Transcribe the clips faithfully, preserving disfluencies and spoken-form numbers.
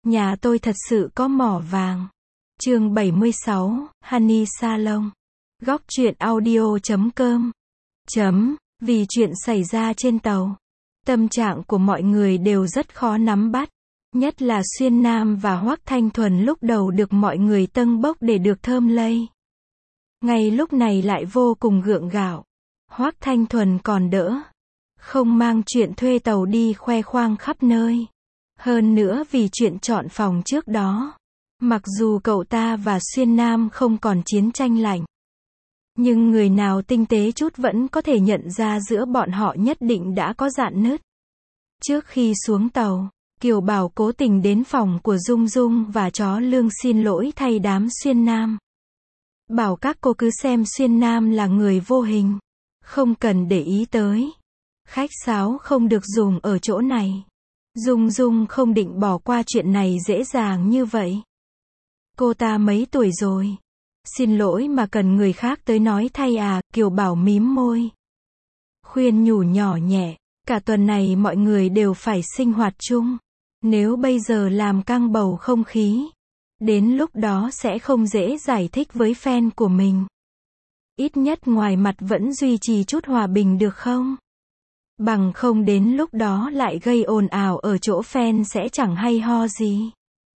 Nhà tôi thật sự có mỏ vàng. Chương bảy mươi sáu, Honey Salon. Góc truyện audio chấm com. Chấm, vì chuyện xảy ra trên tàu. Tâm trạng của mọi người đều rất khó nắm bắt. Nhất là Xuyên Nam và Hoắc Thanh Thuần lúc đầu được mọi người tâng bốc để được thơm lây. Ngay lúc này lại vô cùng gượng gạo. Hoắc Thanh Thuần còn đỡ. Không mang chuyện thuê tàu đi khoe khoang khắp nơi. Hơn nữa vì chuyện chọn phòng trước đó. Mặc dù cậu ta và Xuyên Nam không còn chiến tranh lạnh. Nhưng người nào tinh tế chút vẫn có thể nhận ra giữa bọn họ nhất định đã có rạn nứt. Trước khi xuống tàu, Kiều Bảo cố tình đến phòng của Dung Dung và chó Lương xin lỗi thay đám Xuyên Nam. Bảo các cô cứ xem Xuyên Nam là người vô hình. Không cần để ý tới. Khách sáo không được dùng ở chỗ này. Dung Dung không định bỏ qua chuyện này dễ dàng như vậy. Cô ta mấy tuổi rồi? Xin lỗi mà cần người khác tới nói thay à, Kiều Bảo mím môi. Khuyên nhủ nhỏ nhẹ, cả tuần này mọi người đều phải sinh hoạt chung. Nếu bây giờ làm căng bầu không khí, đến lúc đó sẽ không dễ giải thích với fan của mình. Ít nhất ngoài mặt vẫn duy trì chút hòa bình được không? Bằng không đến lúc đó lại gây ồn ào ở chỗ fan sẽ chẳng hay ho gì.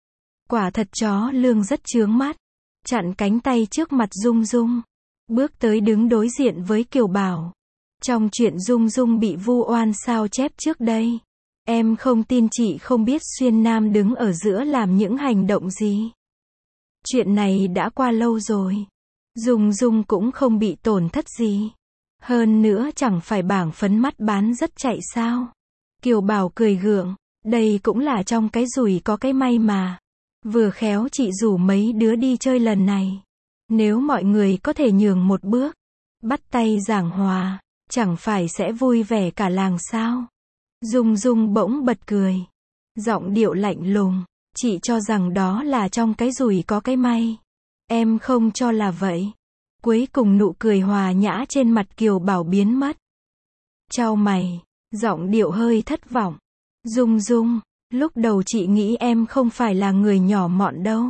Quả thật chó Lương rất chướng mắt. Chặn cánh tay trước mặt Dung Dung. Bước tới đứng đối diện với Kiều Bảo. Trong chuyện Dung Dung bị vu oan sao chép trước đây. Em không tin chị không biết Xuyên Nam đứng ở giữa làm những hành động gì. Chuyện này đã qua lâu rồi. Dung Dung cũng không bị tổn thất gì. Hơn nữa chẳng phải bảng phấn mắt bán rất chạy sao. Kiều Bảo cười gượng. Đây cũng là trong cái rủi có cái may mà. Vừa khéo chị rủ mấy đứa đi chơi lần này. Nếu mọi người có thể nhường một bước, bắt tay giảng hòa, chẳng phải sẽ vui vẻ cả làng sao? Dung Dung bỗng bật cười. Giọng điệu lạnh lùng. Chị cho rằng đó là trong cái rủi có cái may. Em không cho là vậy. Cuối cùng nụ cười hòa nhã trên mặt Kiều Bảo biến mất. Chau mày. Giọng điệu hơi thất vọng. Dung Dung. Lúc đầu chị nghĩ em không phải là người nhỏ mọn đâu.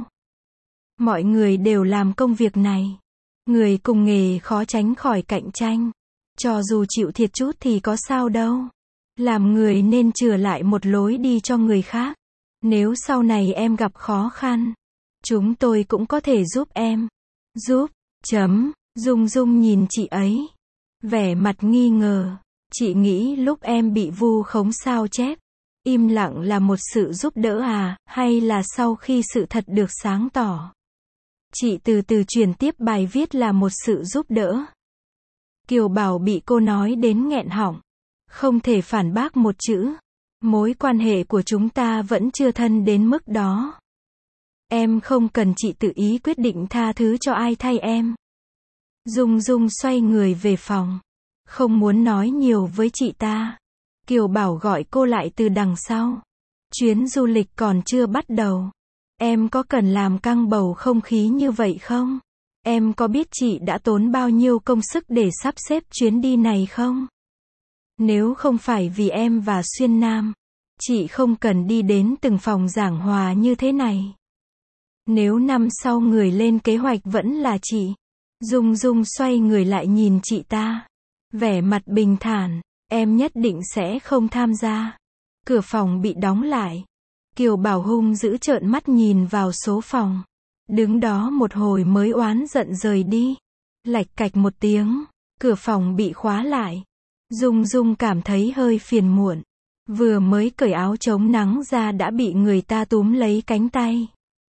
Mọi người đều làm công việc này. Người cùng nghề khó tránh khỏi cạnh tranh. Cho dù chịu thiệt chút thì có sao đâu. Làm người nên chừa lại một lối đi cho người khác. Nếu sau này em gặp khó khăn, chúng tôi cũng có thể giúp em. Giúp, chấm, Dung Dung nhìn chị ấy. Vẻ mặt nghi ngờ. Chị nghĩ lúc em bị vu khống sao chép. Im lặng là một sự giúp đỡ à, hay là sau khi sự thật được sáng tỏ? Chị từ từ chuyển tiếp bài viết là một sự giúp đỡ. Kiều Bảo bị cô nói đến nghẹn họng. Không thể phản bác một chữ. Mối quan hệ của chúng ta vẫn chưa thân đến mức đó. Em không cần chị tự ý quyết định tha thứ cho ai thay em. Dung Dung xoay người về phòng. Không muốn nói nhiều với chị ta. Kiều Bảo gọi cô lại từ đằng sau. Chuyến du lịch còn chưa bắt đầu. Em có cần làm căng bầu không khí như vậy không? Em có biết chị đã tốn bao nhiêu công sức để sắp xếp chuyến đi này không? Nếu không phải vì em và Xuyên Nam, chị không cần đi đến từng phòng giảng hòa như thế này. Nếu năm sau người lên kế hoạch vẫn là chị. Dung Dung xoay người lại nhìn chị ta. Vẻ mặt bình thản. Em nhất định sẽ không tham gia. Cửa phòng bị đóng lại. Kiều Bảo hung dữ trợn mắt nhìn vào số phòng. Đứng đó một hồi mới oán giận rời đi. Lạch cạch một tiếng. Cửa phòng bị khóa lại. Dung Dung cảm thấy hơi phiền muộn. Vừa mới cởi áo chống nắng ra đã bị người ta túm lấy cánh tay.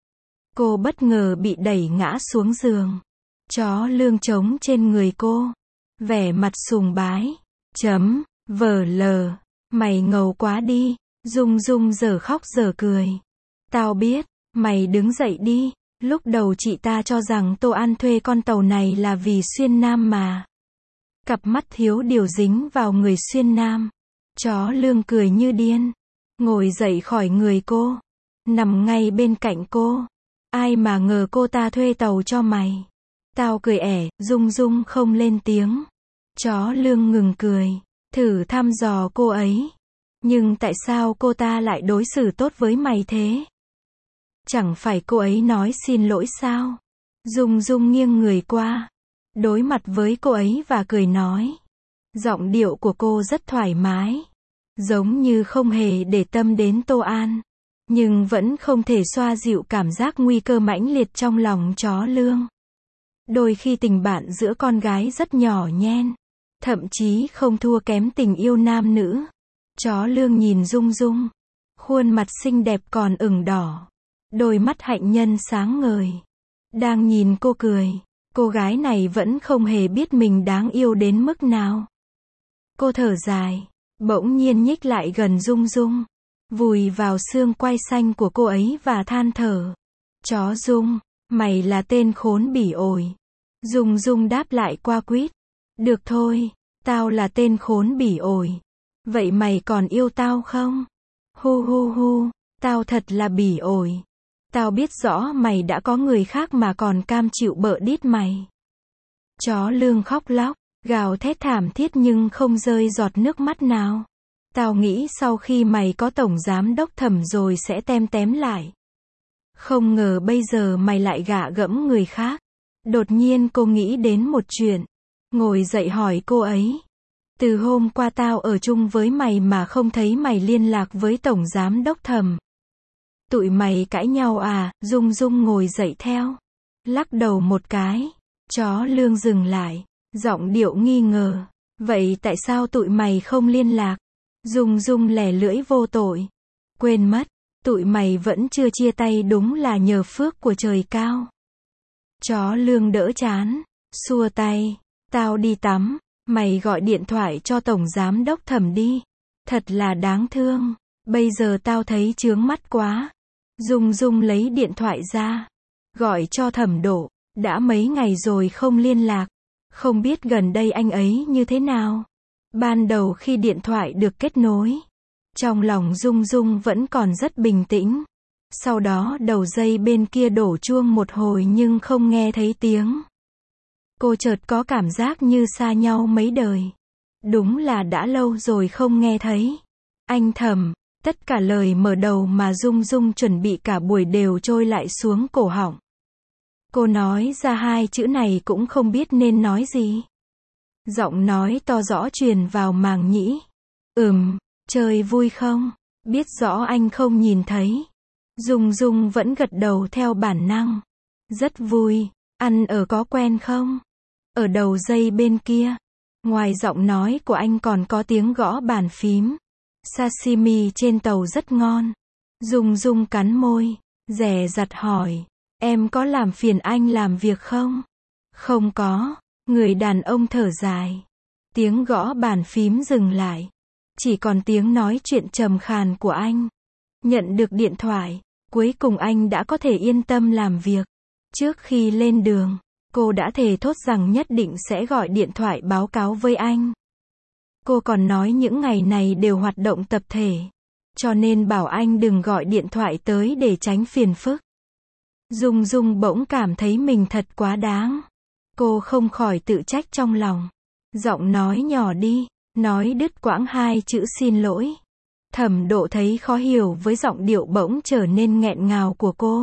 Cô bất ngờ bị đẩy ngã xuống giường. Chó Lương trống trên người cô. Vẻ mặt sùng bái. Chấm, vờ lờ, mày ngầu quá đi. Dung Dung giờ khóc giờ cười. Tao biết, mày đứng dậy đi. Lúc đầu chị ta cho rằng Tô An thuê con tàu này là vì Xuyên Nam mà. Cặp mắt thiếu điều dính vào người Xuyên Nam. Chó Lương cười như điên. Ngồi dậy khỏi người cô. Nằm ngay bên cạnh cô. Ai mà ngờ cô ta thuê tàu cho mày. Tao cười ẻ, Dung Dung không lên tiếng. Chó Lương ngừng cười. Thử thăm dò cô ấy. Nhưng tại sao cô ta lại đối xử tốt với mày thế? Chẳng phải cô ấy nói xin lỗi sao? Dung Dung nghiêng người qua, đối mặt với cô ấy và cười nói. Giọng điệu của cô rất thoải mái, giống như không hề để tâm đến Tô An, nhưng vẫn không thể xoa dịu cảm giác nguy cơ mãnh liệt trong lòng chó Lương. Đôi khi tình bạn giữa con gái rất nhỏ nhen, thậm chí không thua kém tình yêu nam nữ. Chó Lương nhìn Dung Dung, khuôn mặt xinh đẹp còn ửng đỏ, đôi mắt hạnh nhân sáng ngời, đang nhìn cô cười. Cô gái này vẫn không hề biết mình đáng yêu đến mức nào. Cô thở dài, bỗng nhiên nhích lại gần Dung Dung, vùi vào xương quai xanh của cô ấy và than thở. Chó Dung, mày là tên khốn bỉ ổi. Dung Dung đáp lại qua quýt. Được thôi, tao là tên khốn bỉ ổi. Vậy mày còn yêu tao không? Hu hu hu, tao thật là bỉ ổi. Tao biết rõ mày đã có người khác mà còn cam chịu bợ đít mày. Chó Lương khóc lóc, gào thét thảm thiết nhưng không rơi giọt nước mắt nào. Tao nghĩ sau khi mày có tổng giám đốc Thẩm rồi sẽ tem tém lại. Không ngờ bây giờ mày lại gạ gẫm người khác. Đột nhiên cô nghĩ đến một chuyện, ngồi dậy hỏi cô ấy. Từ hôm qua tao ở chung với mày mà không thấy mày liên lạc với tổng giám đốc Thẩm. Tụi mày cãi nhau à? Dung Dung ngồi dậy theo, lắc đầu một cái. Chó Lương dừng lại, giọng điệu nghi ngờ. Vậy tại sao tụi mày không liên lạc? Dung Dung lẻ lưỡi vô tội. Quên mất, tụi mày vẫn chưa chia tay, đúng là nhờ phước của trời cao. Chó Lương đỡ chán, xua tay. Tao đi tắm, mày gọi điện thoại cho tổng giám đốc Thẩm đi. Thật là đáng thương, bây giờ tao thấy chướng mắt quá. Dung Dung lấy điện thoại ra, gọi cho Thẩm Độ. Đã mấy ngày rồi không liên lạc, không biết gần đây anh ấy như thế nào. Ban đầu khi điện thoại được kết nối, trong lòng Dung Dung vẫn còn rất bình tĩnh. Sau đó đầu dây bên kia đổ chuông một hồi nhưng không nghe thấy tiếng. Cô chợt có cảm giác như xa nhau mấy đời. Đúng là đã lâu rồi không nghe thấy. Anh Thẩm, tất cả lời mở đầu mà Dung Dung chuẩn bị cả buổi đều trôi lại xuống cổ họng. Cô nói ra hai chữ này cũng không biết nên nói gì. Giọng nói to rõ truyền vào màng nhĩ. Ừm, chơi vui không? Biết rõ anh không nhìn thấy. Dung Dung vẫn gật đầu theo bản năng. Rất vui. Ăn ở có quen không? Ở đầu dây bên kia, ngoài giọng nói của anh còn có tiếng gõ bàn phím. Sashimi trên tàu rất ngon. Dung Dung cắn môi, dè dặt hỏi. Em có làm phiền anh làm việc không? Không có. Người đàn ông thở dài. Tiếng gõ bàn phím dừng lại. Chỉ còn tiếng nói chuyện trầm khàn của anh. Nhận được điện thoại, cuối cùng anh đã có thể yên tâm làm việc. Trước khi lên đường, cô đã thề thốt rằng nhất định sẽ gọi điện thoại báo cáo với anh. Cô còn nói những ngày này đều hoạt động tập thể, cho nên bảo anh đừng gọi điện thoại tới để tránh phiền phức. Dung Dung bỗng cảm thấy mình thật quá đáng. Cô không khỏi tự trách trong lòng. Giọng nói nhỏ đi, nói đứt quãng hai chữ xin lỗi. Thẩm Độ thấy khó hiểu với giọng điệu bỗng trở nên nghẹn ngào của cô.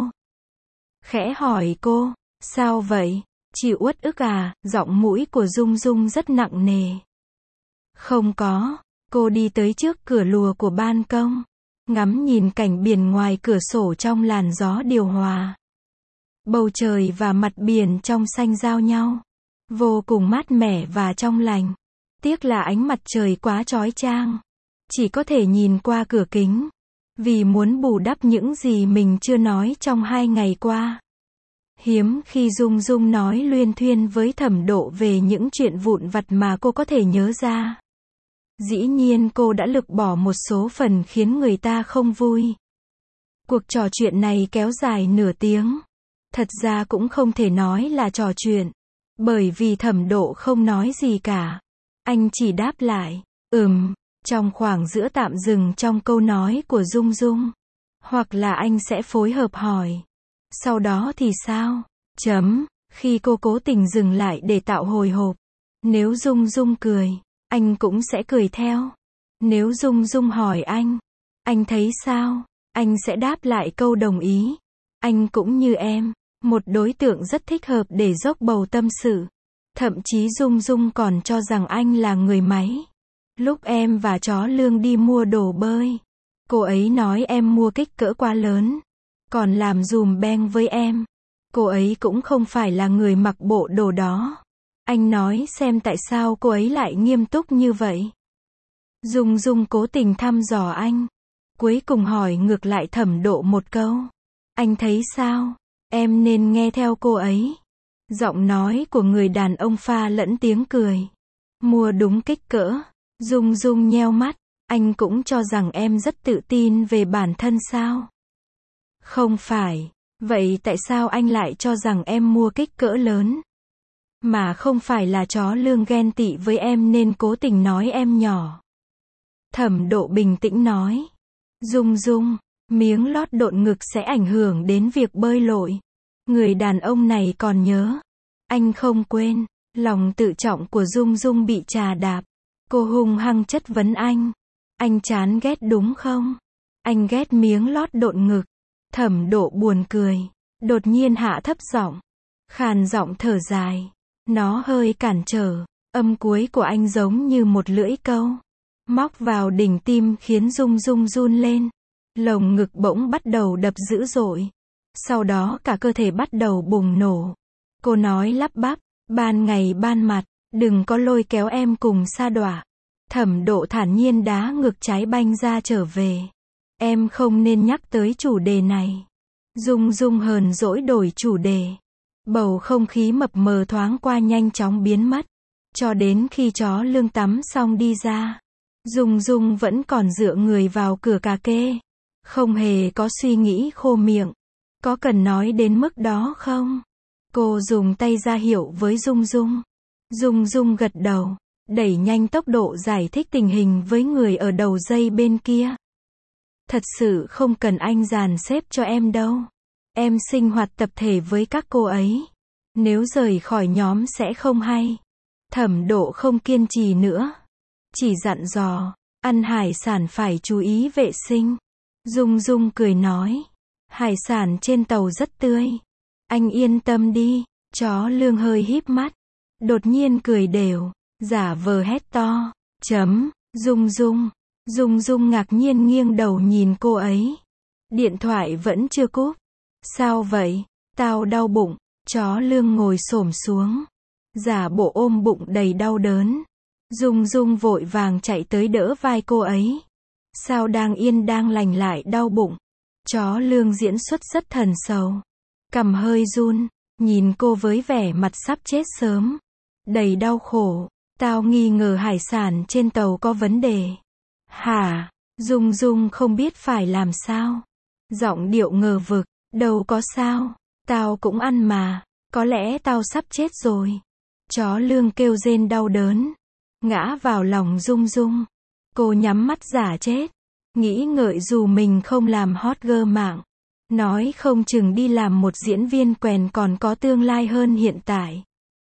Khẽ hỏi cô, sao vậy? Chịu uất ức à? Giọng mũi của Dung Dung rất nặng nề. Không có. Cô đi tới trước cửa lùa của ban công, ngắm nhìn cảnh biển ngoài cửa sổ trong làn gió điều hòa. Bầu trời và mặt biển trong xanh giao nhau, vô cùng mát mẻ và trong lành. Tiếc là ánh mặt trời quá chói chang, chỉ có thể nhìn qua cửa kính. Vì muốn bù đắp những gì mình chưa nói trong hai ngày qua. Hiếm khi Dung Dung nói luyên thuyên với Thẩm Độ về những chuyện vụn vặt mà cô có thể nhớ ra. Dĩ nhiên cô đã lược bỏ một số phần khiến người ta không vui. Cuộc trò chuyện này kéo dài nửa tiếng. Thật ra cũng không thể nói là trò chuyện, bởi vì Thẩm Độ không nói gì cả. Anh chỉ đáp lại, ừm, trong khoảng giữa tạm dừng trong câu nói của Dung Dung. Hoặc là anh sẽ phối hợp hỏi. Sau đó thì sao? Chấm, khi cô cố tình dừng lại để tạo hồi hộp. Nếu Dung Dung cười, anh cũng sẽ cười theo. Nếu Dung Dung hỏi anh, anh thấy sao? Anh sẽ đáp lại câu đồng ý. Anh cũng như em, một đối tượng rất thích hợp để dốc bầu tâm sự. Thậm chí Dung Dung còn cho rằng anh là người máy. Lúc em và chó Lương đi mua đồ bơi, cô ấy nói em mua kích cỡ quá lớn, còn làm dùm beng với em. Cô ấy cũng không phải là người mặc bộ đồ đó. Anh nói xem tại sao cô ấy lại nghiêm túc như vậy. Dung Dung cố tình thăm dò anh. Cuối cùng hỏi ngược lại Thẩm Độ một câu. Anh thấy sao? Em nên nghe theo cô ấy. Giọng nói của người đàn ông pha lẫn tiếng cười. Mua đúng kích cỡ. Dung Dung nheo mắt. Anh cũng cho rằng em rất tự tin về bản thân sao? Không phải. Vậy tại sao anh lại cho rằng em mua kích cỡ lớn? Mà không phải là chó Lương ghen tị với em nên cố tình nói em nhỏ. Thẩm Độ bình tĩnh nói. Dung Dung, miếng lót độn ngực sẽ ảnh hưởng đến việc bơi lội. Người đàn ông này còn nhớ. Anh không quên. Lòng tự trọng của Dung Dung bị trà đạp. Cô hung hăng chất vấn anh. Anh chán ghét đúng không? Anh ghét miếng lót độn ngực. Thẩm Độ buồn cười. Đột nhiên hạ thấp giọng. Khàn giọng thở dài. Nó hơi cản trở. Âm cuối của anh giống như một lưỡi câu. Móc vào đỉnh tim khiến Dung Dung run lên. Lồng ngực bỗng bắt đầu đập dữ dội. Sau đó cả cơ thể bắt đầu bùng nổ. Cô nói lắp bắp. Ban ngày ban mặt, đừng có lôi kéo em cùng sa đọa. Thẩm Độ thản nhiên đá ngược trái banh ra trở về. Em không nên nhắc tới chủ đề này. Dung Dung hờn dỗi đổi chủ đề. Bầu không khí mập mờ thoáng qua nhanh chóng biến mất. Cho đến khi chó Lương tắm xong đi ra. Dung Dung vẫn còn dựa người vào cửa cà kê. Không hề có suy nghĩ khô miệng. Có cần nói đến mức đó không? Cô dùng tay ra hiệu với Dung Dung. Dung Dung gật đầu. Đẩy nhanh tốc độ giải thích tình hình với người ở đầu dây bên kia. Thật sự không cần anh dàn xếp cho em đâu. Em sinh hoạt tập thể với các cô ấy. Nếu rời khỏi nhóm sẽ không hay. Thẩm Độ không kiên trì nữa. Chỉ dặn dò, ăn hải sản phải chú ý vệ sinh. Dung Dung cười nói. Hải sản trên tàu rất tươi. Anh yên tâm đi. Chó Lương hơi híp mắt. Đột nhiên cười đều. Giả vờ hét to. Chấm. Dung Dung. Dung Dung ngạc nhiên nghiêng đầu nhìn cô ấy. Điện thoại vẫn chưa cúp. Sao vậy? Tao đau bụng. Chó Lương ngồi xổm xuống. Giả bộ ôm bụng đầy đau đớn. Dung Dung vội vàng chạy tới đỡ vai cô ấy. Sao đang yên đang lành lại đau bụng? Chó Lương diễn xuất rất thần sầu. Cằm hơi run. Nhìn cô với vẻ mặt sắp chết sớm. Đầy đau khổ. Tao nghi ngờ hải sản trên tàu có vấn đề. Hả? Dung Dung không biết phải làm sao. Giọng điệu ngờ vực. Đâu có sao. Tao cũng ăn mà. Có lẽ tao sắp chết rồi. Chó Lương kêu rên đau đớn. Ngã vào lòng Dung Dung. Cô nhắm mắt giả chết. Nghĩ ngợi dù mình không làm hot girl mạng. Nói không chừng đi làm một diễn viên quèn còn có tương lai hơn hiện tại.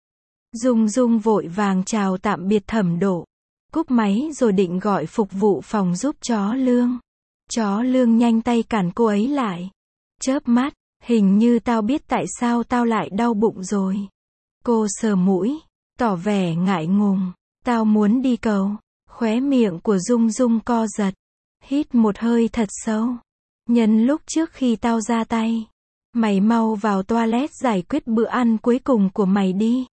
Dung Dung vội vàng chào tạm biệt Thẩm Độ. Cúp máy rồi định gọi phục vụ phòng giúp chó Lương. Chó Lương nhanh tay cản cô ấy lại. Chớp mắt, hình như tao biết tại sao tao lại đau bụng rồi. Cô sờ mũi, tỏ vẻ ngại ngùng. Tao muốn đi cầu. Khóe miệng của Dung Dung co giật. Hít một hơi thật sâu. Nhân lúc trước khi tao ra tay. Mày mau vào toilet giải quyết bữa ăn cuối cùng của mày đi.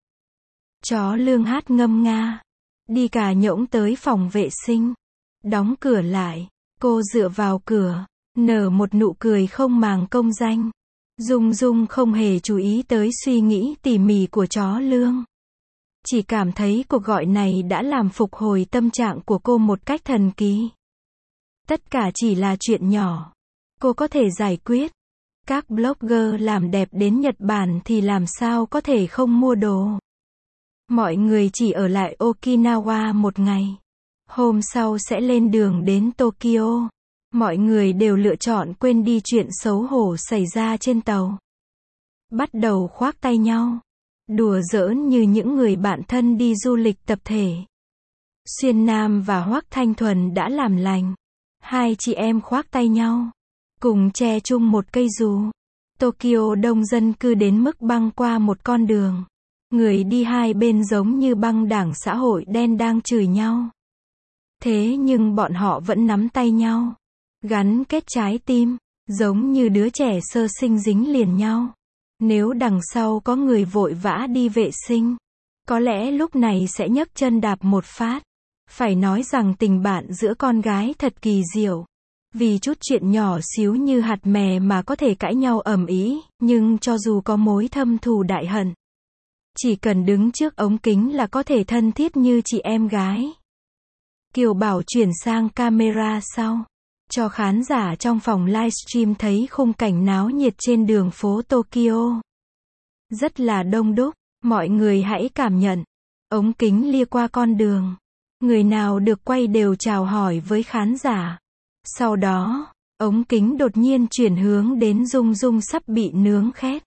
Chó Lương hát ngâm nga. Đi cà nhỗng tới phòng vệ sinh. Đóng cửa lại. Cô dựa vào cửa. Nở một nụ cười không màng công danh. Dung Dung không hề chú ý tới suy nghĩ tỉ mỉ của chó Lương. Chỉ cảm thấy cuộc gọi này đã làm phục hồi tâm trạng của cô một cách thần kỳ. Tất cả chỉ là chuyện nhỏ. Cô có thể giải quyết. Các blogger làm đẹp đến Nhật Bản thì làm sao có thể không mua đồ. Mọi người chỉ ở lại Okinawa một ngày. Hôm sau sẽ lên đường đến Tokyo. Mọi người đều lựa chọn quên đi chuyện xấu hổ xảy ra trên tàu. Bắt đầu khoác tay nhau. Đùa giỡn như những người bạn thân đi du lịch tập thể. Xuyên Nam và Hoắc Thanh Thuần đã làm lành. Hai chị em khoác tay nhau. Cùng che chung một cây dù. Tokyo đông dân cư đến mức băng qua một con đường. Người đi hai bên giống như băng đảng xã hội đen đang chửi nhau. Thế nhưng bọn họ vẫn nắm tay nhau, gắn kết trái tim, giống như đứa trẻ sơ sinh dính liền nhau. Nếu đằng sau có người vội vã đi vệ sinh, có lẽ lúc này sẽ nhấc chân đạp một phát. Phải nói rằng tình bạn giữa con gái thật kỳ diệu. Vì chút chuyện nhỏ xíu như hạt mè mà có thể cãi nhau ầm ĩ, nhưng cho dù có mối thâm thù đại hận, chỉ cần đứng trước ống kính là có thể thân thiết như chị em gái. Kiều Bảo chuyển sang camera sau, cho khán giả trong phòng livestream thấy khung cảnh náo nhiệt trên đường phố Tokyo. Rất là đông đúc, mọi người hãy cảm nhận. Ống kính lia qua con đường. Người nào được quay đều chào hỏi với khán giả. Sau đó, ống kính đột nhiên chuyển hướng đến Dung Dung sắp bị nướng khét.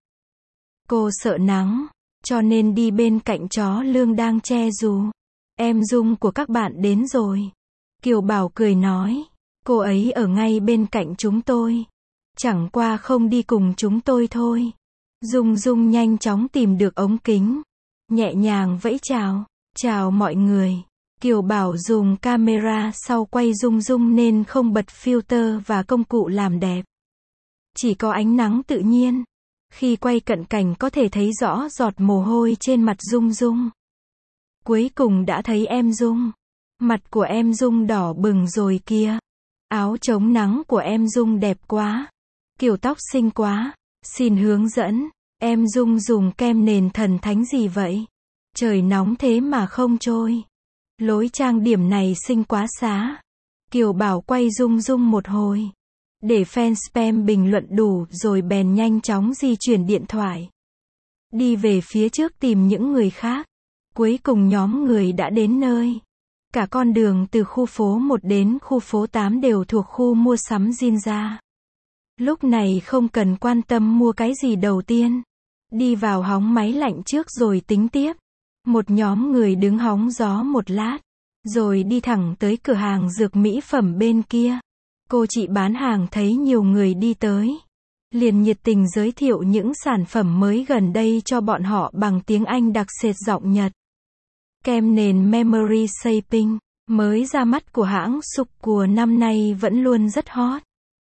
Cô sợ nắng, cho nên đi bên cạnh chó lương đang che dù. Em Dung của các bạn đến rồi. Kiều Bảo cười nói, cô ấy ở ngay bên cạnh chúng tôi. Chẳng qua không đi cùng chúng tôi thôi. Dung Dung nhanh chóng tìm được ống kính. Nhẹ nhàng vẫy chào. Chào mọi người. Kiều Bảo dùng camera sau quay Dung Dung nên không bật filter và công cụ làm đẹp. Chỉ có ánh nắng tự nhiên. Khi quay cận cảnh có thể thấy rõ giọt mồ hôi trên mặt Dung Dung. Cuối cùng đã thấy em Dung. Mặt của em Dung đỏ bừng rồi kia. Áo chống nắng của em Dung đẹp quá. Kiểu tóc xinh quá. Xin hướng dẫn. Em Dung dùng kem nền thần thánh gì vậy? Trời nóng thế mà không trôi. Lối trang điểm này xinh quá xá. Kiều Bảo quay Dung Dung một hồi. Để fan spam bình luận đủ rồi bèn nhanh chóng di chuyển điện thoại. Đi về phía trước tìm những người khác. Cuối cùng nhóm người đã đến nơi. Cả con đường từ khu phố một đến khu phố tám đều thuộc khu mua sắm Ginza. Lúc này không cần quan tâm mua cái gì đầu tiên. Đi vào hóng máy lạnh trước rồi tính tiếp. Một nhóm người đứng hóng gió một lát. Rồi đi thẳng tới cửa hàng dược mỹ phẩm bên kia. Cô chị bán hàng thấy nhiều người đi tới. Liền nhiệt tình giới thiệu những sản phẩm mới gần đây cho bọn họ bằng tiếng Anh đặc sệt giọng Nhật. Kem nền Memory Shaping, mới ra mắt của hãng Sucure năm nay vẫn luôn rất hot.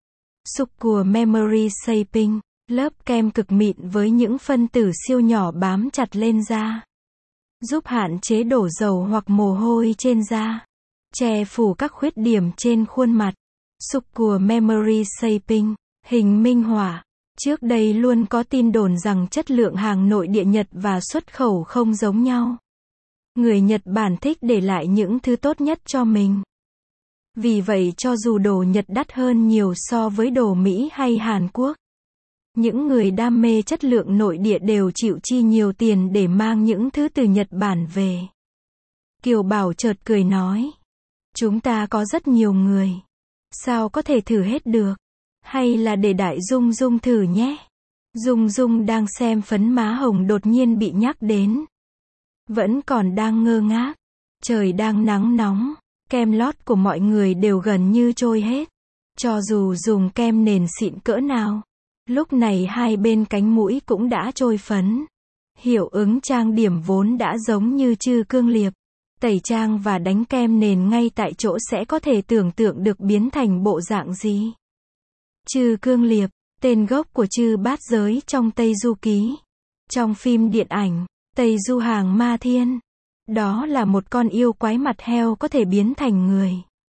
Sucure Memory Shaping, lớp kem cực mịn với những phân tử siêu nhỏ bám chặt lên da. Giúp hạn chế đổ dầu hoặc mồ hôi trên da. Che phủ các khuyết điểm trên khuôn mặt. Sucure Memory Shaping, hình minh họa. Trước đây luôn có tin đồn rằng chất lượng hàng nội địa Nhật và xuất khẩu không giống nhau. Người Nhật Bản thích để lại những thứ tốt nhất cho mình. Vì vậy cho dù đồ Nhật đắt hơn nhiều so với đồ Mỹ hay Hàn Quốc, những người đam mê chất lượng nội địa đều chịu chi nhiều tiền để mang những thứ từ Nhật Bản về. Kiều Bảo chợt cười nói, chúng ta có rất nhiều người. Sao có thể thử hết được? Hay là để Đại Dung Dung thử nhé? Dung Dung đang xem phấn má hồng đột nhiên bị nhắc đến. Vẫn còn đang ngơ ngác. Trời đang nắng nóng. Kem lót của mọi người đều gần như trôi hết. Cho dù dùng kem nền xịn cỡ nào. Lúc này hai bên cánh mũi cũng đã trôi phấn. Hiệu ứng trang điểm vốn đã giống như Trư Cương Liệp. Tẩy trang và đánh kem nền ngay tại chỗ sẽ có thể tưởng tượng được biến thành bộ dạng gì. Trư Cương Liệp, tên gốc của Trư Bát Giới trong Tây Du Ký. Trong phim điện ảnh, Tây Du Hàng Ma Thiên. Đó là một con yêu quái mặt heo có thể biến thành người.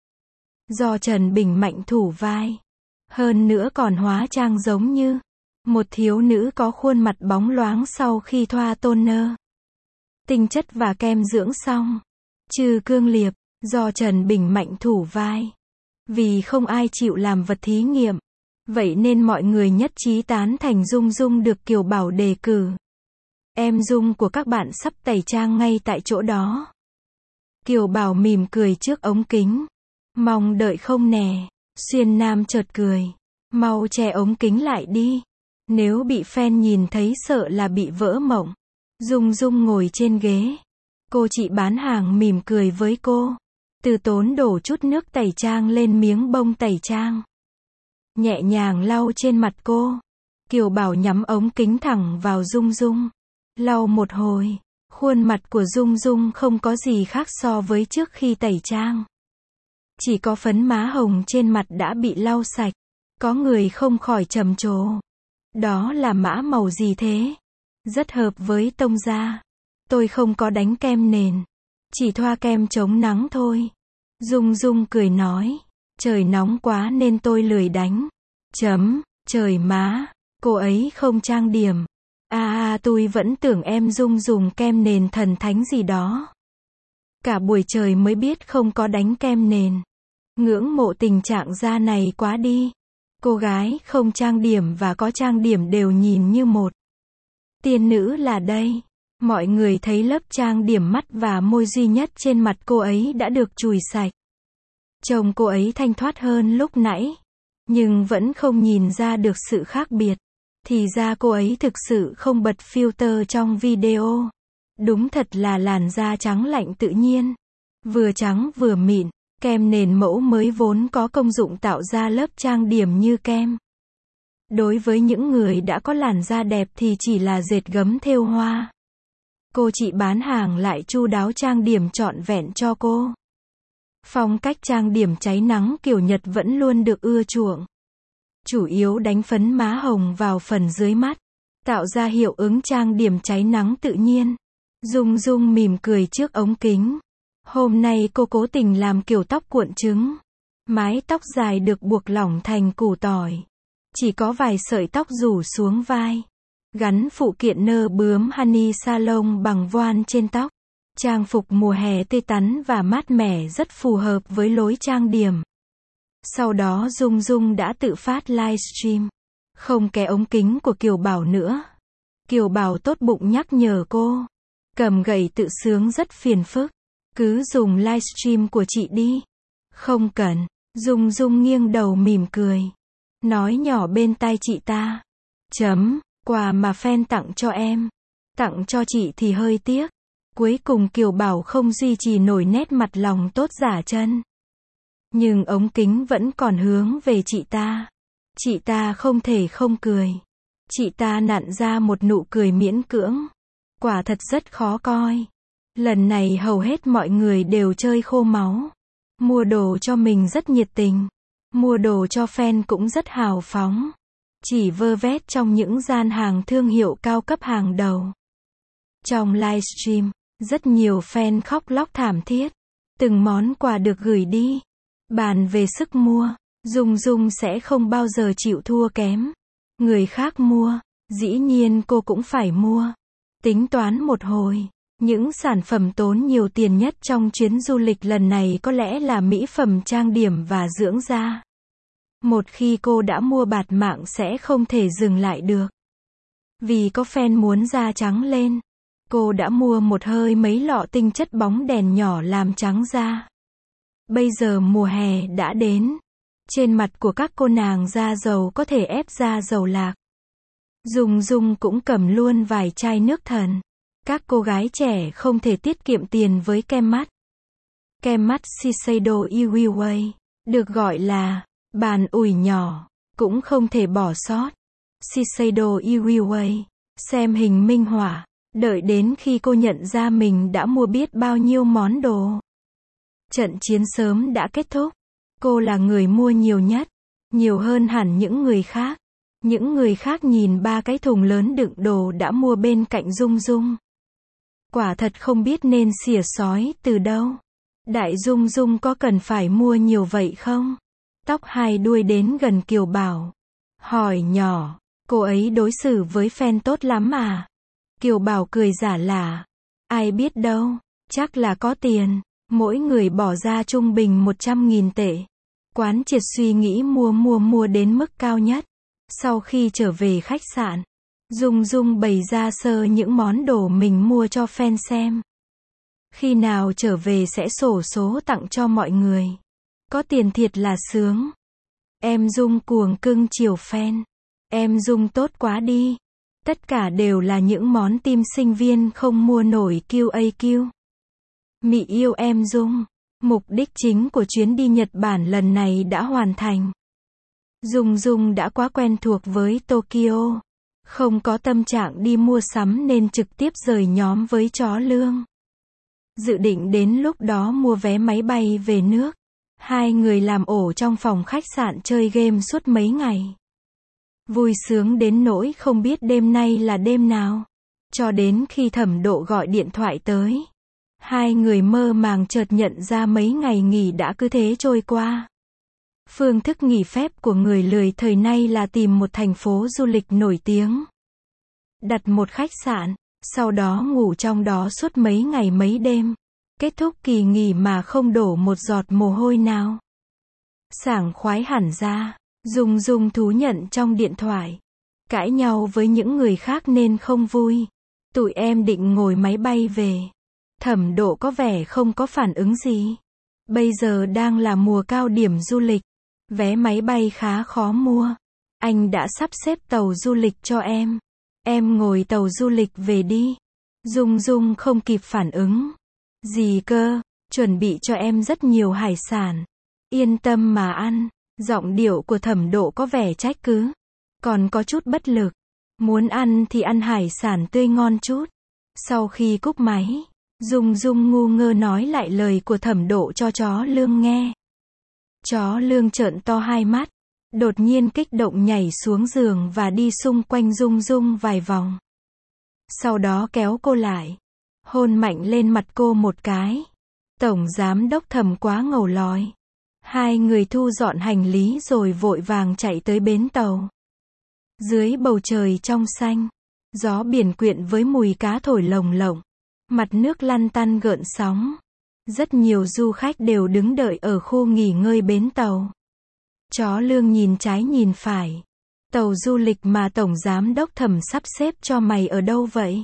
Do Trần Bình Mạnh thủ vai. Hơn nữa còn hóa trang giống như một thiếu nữ có khuôn mặt bóng loáng sau khi thoa toner, tinh chất và kem dưỡng xong. Trư Cương Liệp, do Trần Bình Mạnh thủ vai. Vì không ai chịu làm vật thí nghiệm, vậy nên mọi người nhất trí tán thành Dung Dung được Kiều Bảo đề cử. Em Dung của các bạn sắp tẩy trang ngay tại chỗ đó. Kiều Bảo mỉm cười trước ống kính. Mong đợi không nè. Xuyên Nam chợt cười. Mau che ống kính lại đi. Nếu bị fan nhìn thấy sợ là bị vỡ mộng. Dung Dung ngồi trên ghế. Cô chị bán hàng mỉm cười với cô. Từ tốn đổ chút nước tẩy trang lên miếng bông tẩy trang. Nhẹ nhàng lau trên mặt cô. Kiều Bảo nhắm ống kính thẳng vào Dung Dung. Lau một hồi. Khuôn mặt của Dung Dung không có gì khác so với trước khi tẩy trang. Chỉ có phấn má hồng trên mặt đã bị lau sạch. Có người không khỏi trầm trồ. Đó là mã màu gì thế? Rất hợp với tông da. Tôi không có đánh kem nền. Chỉ thoa kem chống nắng thôi. Dung Dung cười nói. Trời nóng quá nên tôi lười đánh. Chấm, trời má. Cô ấy không trang điểm. À à tôi vẫn tưởng em Dung dùng kem nền thần thánh gì đó. Cả buổi trời mới biết không có đánh kem nền. Ngưỡng mộ tình trạng da này quá đi. Cô gái không trang điểm và có trang điểm đều nhìn như một. Tiên nữ là đây. Mọi người thấy lớp trang điểm mắt và môi duy nhất trên mặt cô ấy đã được chùi sạch. Trông cô ấy thanh thoát hơn lúc nãy. Nhưng vẫn không nhìn ra được sự khác biệt. Thì ra cô ấy thực sự không bật filter trong video. Đúng thật là làn da trắng lạnh tự nhiên. Vừa trắng vừa mịn. Kem nền mẫu mới vốn có công dụng tạo ra lớp trang điểm như kem. Đối với những người đã có làn da đẹp thì chỉ là dệt gấm thêu hoa. Cô chị bán hàng lại chu đáo trang điểm trọn vẹn cho cô. Phong cách trang điểm cháy nắng kiểu Nhật vẫn luôn được ưa chuộng. Chủ yếu đánh phấn má hồng vào phần dưới mắt, tạo ra hiệu ứng trang điểm cháy nắng tự nhiên. Dung Dung mỉm cười trước ống kính. Hôm nay cô cố tình làm kiểu tóc cuộn trứng. Mái tóc dài được buộc lỏng thành củ tỏi. Chỉ có vài sợi tóc rủ xuống vai. Gắn phụ kiện nơ bướm honey salon bằng voan trên tóc. Trang phục mùa hè tươi tắn và mát mẻ rất phù hợp với lối trang điểm. Sau đó Dung Dung đã tự phát livestream. Không ké ống kính của Kiều Bảo nữa. Kiều Bảo tốt bụng nhắc nhở cô. Cầm gậy tự sướng rất phiền phức. Cứ dùng livestream của chị đi. Không cần. Dung Dung nghiêng đầu mỉm cười. Nói nhỏ bên tai chị ta. Chấm, quà mà fan tặng cho em. Tặng cho chị thì hơi tiếc. Cuối cùng Kiều Bảo không duy trì nổi nét mặt lòng tốt giả chân. Nhưng ống kính vẫn còn hướng về chị ta. Chị ta không thể không cười. Chị ta nặn ra một nụ cười miễn cưỡng. Quả thật rất khó coi. Lần này hầu hết mọi người đều chơi khô máu. Mua đồ cho mình rất nhiệt tình. Mua đồ cho fan cũng rất hào phóng. Chỉ vơ vét trong những gian hàng thương hiệu cao cấp hàng đầu. Trong livestream, rất nhiều fan khóc lóc thảm thiết. Từng món quà được gửi đi. Bàn về sức mua, Dung Dung sẽ không bao giờ chịu thua kém. Người khác mua, dĩ nhiên cô cũng phải mua. Tính toán một hồi, những sản phẩm tốn nhiều tiền nhất trong chuyến du lịch lần này có lẽ là mỹ phẩm trang điểm và dưỡng da. Một khi cô đã mua bạt mạng sẽ không thể dừng lại được. Vì có fan muốn da trắng lên, cô đã mua một hơi mấy lọ tinh chất bóng đèn nhỏ làm trắng da. Bây giờ mùa hè đã đến. Trên mặt của các cô nàng da dầu có thể ép da dầu lạc. Dung Dung cũng cầm luôn vài chai nước thần. Các cô gái trẻ không thể tiết kiệm tiền với kem mắt. Kem mắt Shiseido Iwiway, được gọi là bàn ủi nhỏ, cũng không thể bỏ sót. Shiseido Iwiway, xem hình minh họa, đợi đến khi cô nhận ra mình đã mua biết bao nhiêu món đồ. Trận chiến sớm đã kết thúc. Cô là người mua nhiều nhất, nhiều hơn hẳn những người khác. Những người khác nhìn ba cái thùng lớn đựng đồ đã mua bên cạnh Dung Dung. Quả thật không biết nên xỉa xói từ đâu. Đại Dung Dung có cần phải mua nhiều vậy không? Tóc hai đuôi đến gần Kiều Bảo. Hỏi nhỏ, cô ấy đối xử với fan tốt lắm à? Kiều Bảo cười giả lả. Ai biết đâu, chắc là có tiền. Mỗi người bỏ ra trung bình một trăm nghìn tệ. Quán triệt suy nghĩ mua mua mua đến mức cao nhất. Sau khi trở về khách sạn, Dung Dung bày ra sơ những món đồ mình mua cho fan xem. Khi nào trở về sẽ xổ số tặng cho mọi người. Có tiền thiệt là sướng. Em Dung cuồng cưng chiều fan. Em Dung tốt quá đi. Tất cả đều là những món tim sinh viên không mua nổi quy a quy. Mị yêu em Dung. Mục đích chính của chuyến đi Nhật Bản lần này đã hoàn thành. Dung Dung đã quá quen thuộc với Tokyo. Không có tâm trạng đi mua sắm nên trực tiếp rời nhóm với chó Lương. Dự định đến lúc đó mua vé máy bay về nước. Hai người làm ổ trong phòng khách sạn chơi game suốt mấy ngày. Vui sướng đến nỗi không biết đêm nay là đêm nào. Cho đến khi Thẩm Độ gọi điện thoại tới. Hai người mơ màng chợt nhận ra mấy ngày nghỉ đã cứ thế trôi qua. Phương thức nghỉ phép của người lười thời nay là tìm một thành phố du lịch nổi tiếng. Đặt một khách sạn, sau đó ngủ trong đó suốt mấy ngày mấy đêm. Kết thúc kỳ nghỉ mà không đổ một giọt mồ hôi nào. Sảng khoái hẳn ra, Dung Dung thú nhận trong điện thoại. Cãi nhau với những người khác nên không vui. Tụi em định ngồi máy bay về. Thẩm Độ có vẻ không có phản ứng gì. Bây giờ đang là mùa cao điểm du lịch. Vé máy bay khá khó mua. Anh đã sắp xếp tàu du lịch cho em. Em ngồi tàu du lịch về đi. Dung Dung không kịp phản ứng. Gì cơ, chuẩn bị cho em rất nhiều hải sản. Yên tâm mà ăn. Giọng điệu của Thẩm Độ có vẻ trách cứ. Còn có chút bất lực. Muốn ăn thì ăn hải sản tươi ngon chút. Sau khi cúp máy, Dung Dung ngu ngơ nói lại lời của Thẩm Độ cho chó Lương nghe. Chó Lương trợn to hai mắt. Đột nhiên kích động nhảy xuống giường và đi xung quanh Dung Dung vài vòng. Sau đó kéo cô lại. Hôn mạnh lên mặt cô một cái. Tổng giám đốc Thẩm quá ngầu lòi. Hai người thu dọn hành lý rồi vội vàng chạy tới bến tàu. Dưới bầu trời trong xanh, gió biển quyện với mùi cá thổi lồng lộng. Mặt nước lăn tăn gợn sóng. Rất nhiều du khách đều đứng đợi ở khu nghỉ ngơi bến tàu. Chó Lương nhìn trái nhìn phải. Tàu du lịch mà Tổng Giám đốc Thẩm sắp xếp cho mày ở đâu vậy?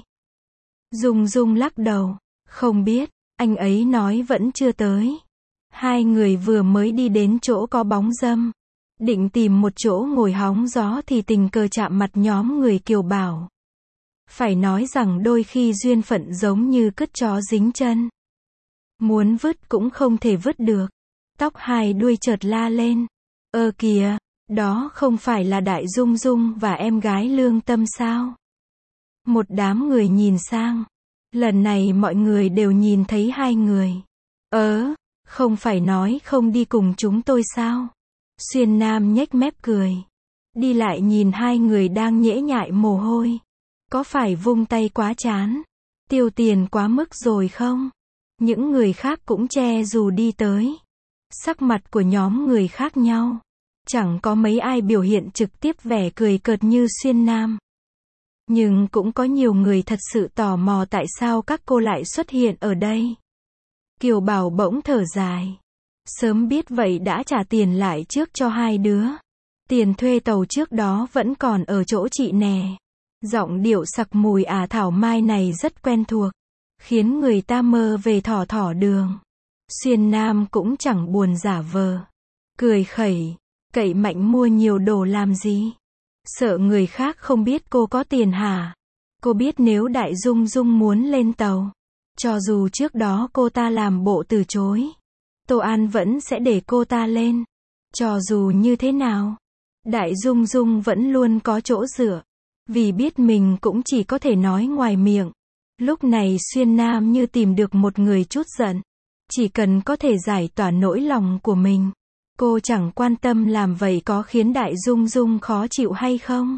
Dung Dung lắc đầu. Không biết, anh ấy nói vẫn chưa tới. Hai người vừa mới đi đến chỗ có bóng râm. Định tìm một chỗ ngồi hóng gió thì tình cờ chạm mặt nhóm người Kiều Bảo. Phải nói rằng đôi khi duyên phận giống như cứt chó dính chân. Muốn vứt cũng không thể vứt được. Tóc hai đuôi chợt la lên. Ơ kìa, đó không phải là Đại Dung Dung và em gái Lương Tâm sao? Một đám người nhìn sang. Lần này mọi người đều nhìn thấy hai người. Ớ, không phải nói không đi cùng chúng tôi sao? Xuyên Nam nhếch mép cười. Đi lại nhìn hai người đang nhễ nhại mồ hôi. Có phải vung tay quá chán? Tiêu tiền quá mức rồi không? Những người khác cũng che dù đi tới. Sắc mặt của nhóm người khác nhau. Chẳng có mấy ai biểu hiện trực tiếp vẻ cười cợt như Xuyên Nam. Nhưng cũng có nhiều người thật sự tò mò tại sao các cô lại xuất hiện ở đây. Kiều Bảo bỗng thở dài. Sớm biết vậy đã trả tiền lại trước cho hai đứa. Tiền thuê tàu trước đó vẫn còn ở chỗ chị nè. Giọng điệu sặc mùi à thảo mai này rất quen thuộc. Khiến người ta mơ về thỏ thỏ đường. Xuyên Nam cũng chẳng buồn giả vờ. Cười khẩy. Cậy mạnh mua nhiều đồ làm gì? Sợ người khác không biết cô có tiền hả? Cô biết nếu Đại Dung Dung muốn lên tàu. Cho dù trước đó cô ta làm bộ từ chối. Tô An vẫn sẽ để cô ta lên. Cho dù như thế nào. Đại Dung Dung vẫn luôn có chỗ dựa. Vì biết mình cũng chỉ có thể nói ngoài miệng. Lúc này Xuyên Nam như tìm được một người chút giận. Chỉ cần có thể giải tỏa nỗi lòng của mình. Cô chẳng quan tâm làm vậy có khiến Đại Dung Dung khó chịu hay không.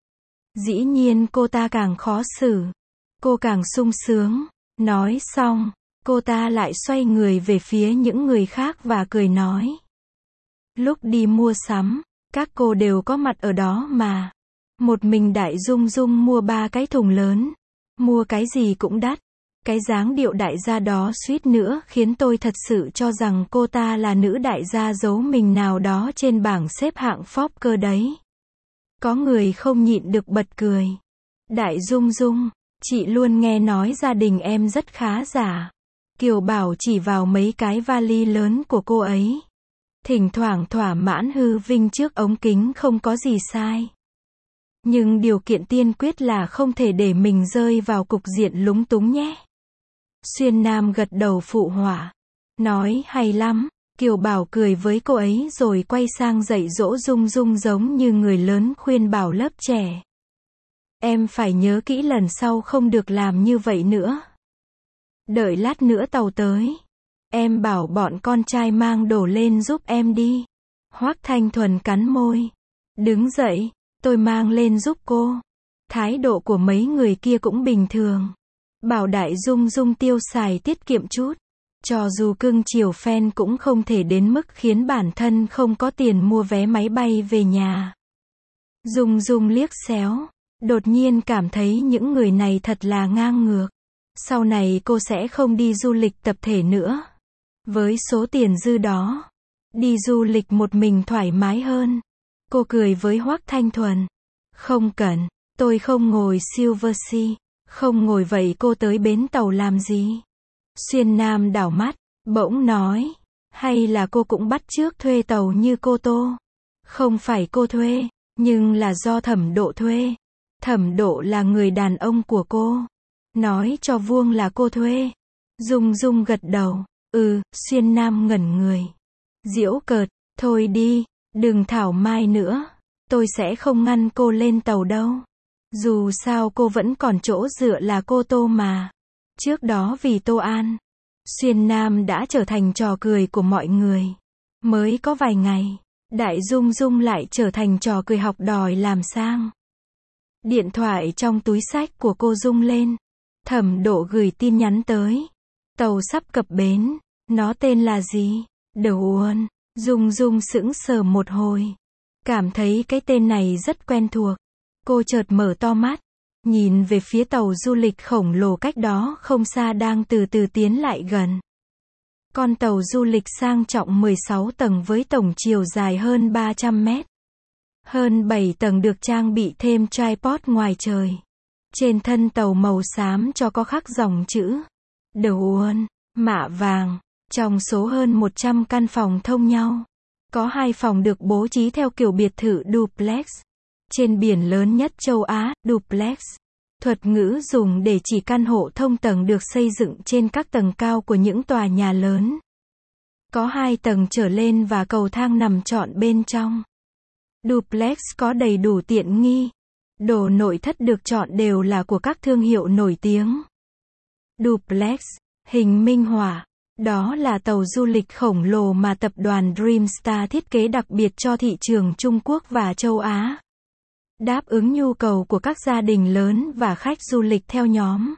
Dĩ nhiên cô ta càng khó xử. Cô càng sung sướng. Nói xong, cô ta lại xoay người về phía những người khác và cười nói. Lúc đi mua sắm, các cô đều có mặt ở đó mà. Một mình Đại Dung Dung mua ba cái thùng lớn. Mua cái gì cũng đắt. Cái dáng điệu đại gia đó suýt nữa khiến tôi thật sự cho rằng cô ta là nữ đại gia giấu mình nào đó trên bảng xếp hạng Forbes đấy. Có người không nhịn được bật cười. Đại Dung Dung, chị luôn nghe nói gia đình em rất khá giả. Kiều Bảo chỉ vào mấy cái vali lớn của cô ấy. Thỉnh thoảng thỏa mãn hư vinh trước ống kính không có gì sai. Nhưng điều kiện tiên quyết là không thể để mình rơi vào cục diện lúng túng nhé. Xuyên Nam gật đầu phụ họa. Nói hay lắm, Kiều Bảo cười với cô ấy rồi quay sang dạy dỗ Dung Dung giống như người lớn khuyên bảo lớp trẻ. Em phải nhớ kỹ lần sau không được làm như vậy nữa. Đợi lát nữa tàu tới. Em bảo bọn con trai mang đồ lên giúp em đi. Hoắc Thanh Thuần cắn môi. Đứng dậy, tôi mang lên giúp cô. Thái độ của mấy người kia cũng bình thường. Bảo Đại Dung Dung tiêu xài tiết kiệm chút. Cho dù cưng chiều fan cũng không thể đến mức khiến bản thân không có tiền mua vé máy bay về nhà. Dung Dung liếc xéo. Đột nhiên cảm thấy những người này thật là ngang ngược. Sau này cô sẽ không đi du lịch tập thể nữa. Với số tiền dư đó, đi du lịch một mình thoải mái hơn. Cô cười với Hoắc Thanh Thuần. Không cần, tôi không ngồi Silversea. Không ngồi vậy cô tới bến tàu làm gì? Xuyên Nam đảo mắt, bỗng nói. Hay là cô cũng bắt chước thuê tàu như cô Tô? Không phải cô thuê, nhưng là do Thẩm Độ thuê. Thẩm Độ là người đàn ông của cô. Nói cho vuông là cô thuê. Dung Dung gật đầu. Ừ, Xuyên Nam ngẩn người. Giễu cợt, thôi đi, đừng thảo mai nữa. Tôi sẽ không ngăn cô lên tàu đâu. Dù sao cô vẫn còn chỗ dựa là cô Tô mà. Trước đó vì Tô An, Xuyên Nam đã trở thành trò cười của mọi người. Mới có vài ngày, Đại Dung Dung lại trở thành trò cười học đòi làm sang. Điện thoại trong túi xách của cô rung lên. Thẩm Độ gửi tin nhắn tới. Tàu sắp cập bến. Nó tên là gì? Đầu Uôn. Dung Dung sững sờ một hồi. Cảm thấy cái tên này rất quen thuộc. Cô chợt mở to mắt. Nhìn về phía tàu du lịch khổng lồ cách đó không xa đang từ từ tiến lại gần. Con tàu du lịch sang trọng mười sáu tầng với tổng chiều dài hơn ba trăm mét. Hơn bảy tầng được trang bị thêm tripod ngoài trời. Trên thân tàu màu xám cho có khắc dòng chữ Đầu Uôn, mạ vàng. Trong số hơn một trăm căn phòng thông nhau, có hai phòng được bố trí theo kiểu biệt thự duplex. Trên biển lớn nhất châu Á, duplex. Thuật ngữ dùng để chỉ căn hộ thông tầng được xây dựng trên các tầng cao của những tòa nhà lớn. Có hai tầng trở lên và cầu thang nằm trọn bên trong. Duplex có đầy đủ tiện nghi. Đồ nội thất được chọn đều là của các thương hiệu nổi tiếng. Duplex, hình minh họa. Đó là tàu du lịch khổng lồ mà tập đoàn Dreamstar thiết kế đặc biệt cho thị trường Trung Quốc và châu Á. Đáp ứng nhu cầu của các gia đình lớn và khách du lịch theo nhóm.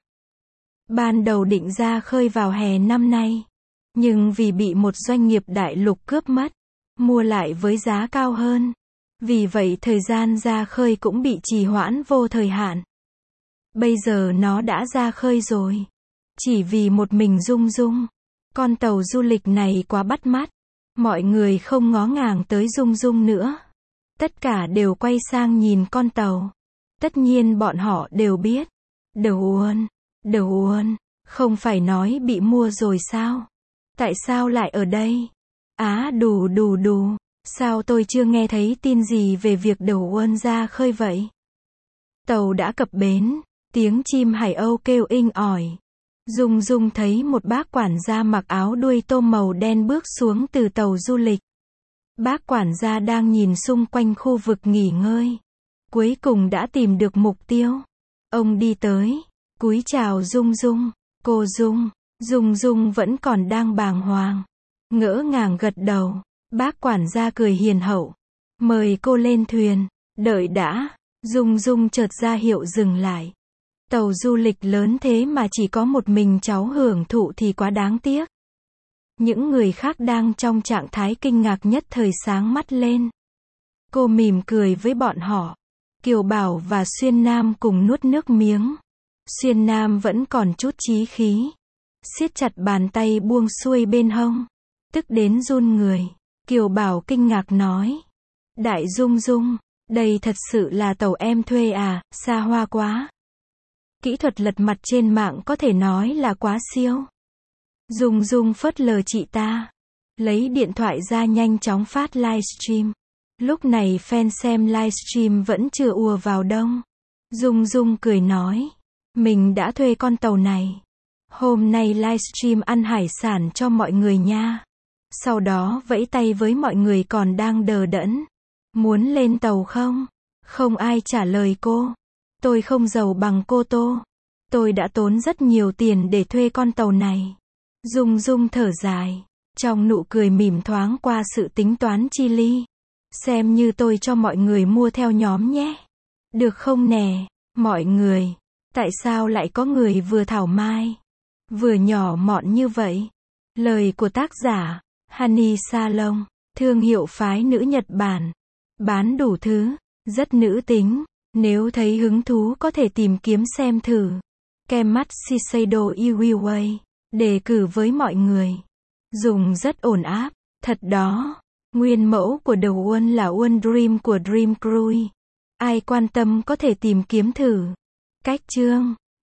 Ban đầu định ra khơi vào hè năm nay. Nhưng vì bị một doanh nghiệp đại lục cướp mất, mua lại với giá cao hơn. Vì vậy thời gian ra khơi cũng bị trì hoãn vô thời hạn. Bây giờ nó đã ra khơi rồi. Chỉ vì một mình Dung Dung. Con tàu du lịch này quá bắt mắt. Mọi người không ngó ngàng tới Dung Dung nữa. Tất cả đều quay sang nhìn con tàu. Tất nhiên bọn họ đều biết. Đầu Uôn, Đầu Uôn, không phải nói bị mua rồi sao? Tại sao lại ở đây? Á đù đù đù, sao tôi chưa nghe thấy tin gì về việc Đầu Uôn ra khơi vậy? Tàu đã cập bến, tiếng chim hải âu kêu inh ỏi. Dung Dung thấy một bác quản gia mặc áo đuôi tôm màu đen bước xuống từ tàu du lịch. Bác quản gia đang nhìn xung quanh khu vực nghỉ ngơi. Cuối cùng đã tìm được mục tiêu. Ông đi tới, cúi chào Dung Dung. Cô Dung, Dung Dung vẫn còn đang bàng hoàng. Ngỡ ngàng gật đầu. Bác quản gia cười hiền hậu. Mời cô lên thuyền. Đợi đã. Dung Dung chợt ra hiệu dừng lại. Tàu du lịch lớn thế mà chỉ có một mình cháu hưởng thụ thì quá đáng tiếc. Những người khác đang trong trạng thái kinh ngạc nhất thời sáng mắt lên. Cô mỉm cười với bọn họ. Kiều Bảo và Xuyên Nam cùng nuốt nước miếng. Xuyên Nam vẫn còn chút chí khí. Siết chặt bàn tay buông xuôi bên hông. Tức đến run người. Kiều Bảo kinh ngạc nói. Đại Dung Dung, đây thật sự là tàu em thuê à, xa hoa quá. Kỹ thuật lật mặt trên mạng có thể nói là quá siêu. Dung Dung phớt lờ chị ta. Lấy điện thoại ra nhanh chóng phát livestream. Lúc này fan xem livestream vẫn chưa ùa vào đông. Dung Dung cười nói. Mình đã thuê con tàu này. Hôm nay livestream ăn hải sản cho mọi người nha. Sau đó vẫy tay với mọi người còn đang đờ đẫn. Muốn lên tàu không? Không ai trả lời cô. Tôi không giàu bằng cô Tô. Tôi đã tốn rất nhiều tiền để thuê con tàu này. Dung Dung thở dài. Trong nụ cười mỉm thoáng qua sự tính toán chi ly. Xem như tôi cho mọi người mua theo nhóm nhé. Được không nè, mọi người. Tại sao lại có người vừa thảo mai, vừa nhỏ mọn như vậy? Lời của tác giả, Honey Salon, thương hiệu phái nữ Nhật Bản. Bán đủ thứ, rất nữ tính. Nếu thấy hứng thú có thể tìm kiếm xem thử. Kem mắt Shiseido Iwiway, đề cử với mọi người. Dùng rất ổn áp, thật đó. Nguyên mẫu của The One là One Dream của Dream Cruise. Ai quan tâm có thể tìm kiếm thử. Cách chương